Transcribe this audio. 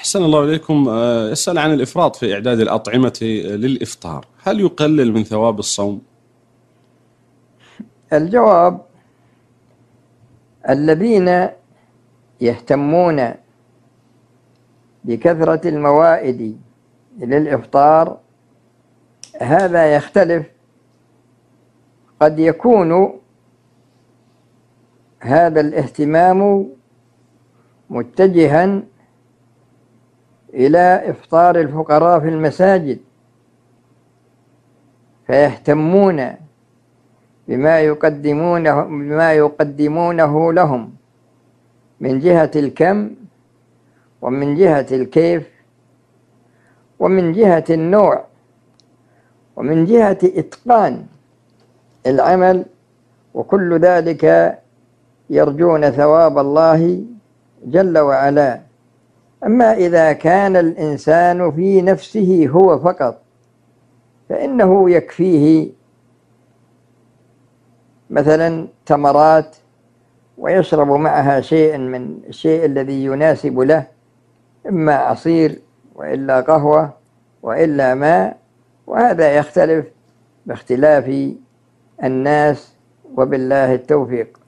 أحسن الله إليكم. يسأل عن الإفراط في إعداد الأطعمة للإفطار، هل يقلل من ثواب الصوم؟ الجواب: الذين يهتمون بكثرة الموائد للإفطار هذا يختلف. قد يكون هذا الاهتمام متجها إلى إفطار الفقراء في المساجد، فيهتمون بما يقدمونه لهم من جهة الكم ومن جهة الكيف ومن جهة النوع ومن جهة إتقان العمل، وكل ذلك يرجون ثواب الله جل وعلا. أما إذا كان الإنسان في نفسه هو فقط فإنه يكفيه مثلا تمرات ويشرب معها شيء من الشيء الذي يناسب له، إما عصير وإلا قهوة وإلا ماء، وهذا يختلف باختلاف الناس، وبالله التوفيق.